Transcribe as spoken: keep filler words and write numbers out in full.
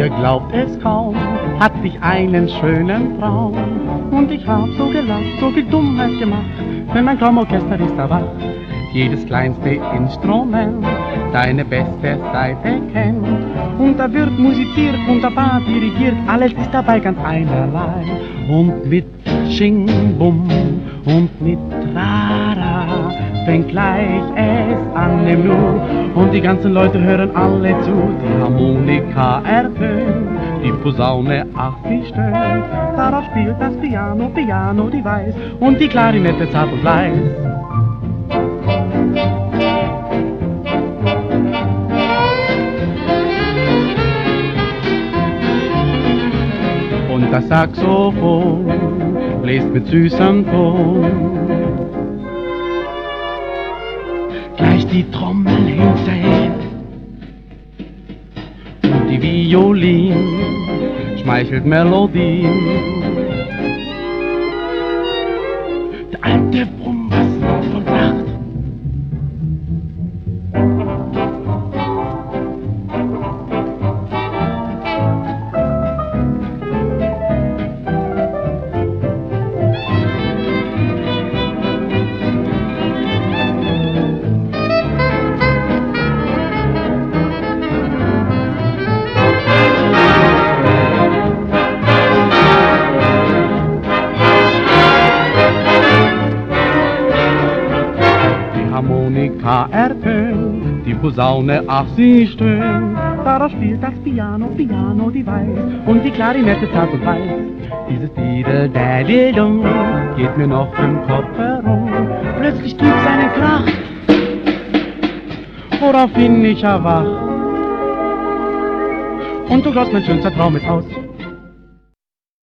ihr glaubt es kaum, hatte ich einen schönen Traum. Und ich hab so gelacht, so viel Dummheit gemacht, denn mein Traumorchester ist erwacht. Jedes kleinste Instrument deine beste Seite kennt. Und da wird musiziert, wunderbar dirigiert, alles ist dabei ganz einerlei. Und mit Sching-Bum und mit Trara fängt gleich es an im Nu. Und die ganzen Leute hören alle zu, die Harmonika ertönt, die Posaune, ach wie stöhnt. Darauf spielt das Piano, Piano, die Weiß, und die Klarinette zart und leis. Und das Saxophon bläst mit süßem Ton. Gleich die Trommel hinterher und die Violin schmeichelt Melodien. Der alte Brummbass von Nacht. Harmonika ertönt, die Posaune, ach sie stöhnt. Darauf spielt das Piano, Piano, die Weiß, und die Klarinette zart und weiß. Dieses Didel-Dadel-Dum geht mir noch im Kopf herum. Plötzlich gibt's einen Krach, worauf bin ich erwacht. Und du glaubst, mein schönster Traum ist aus.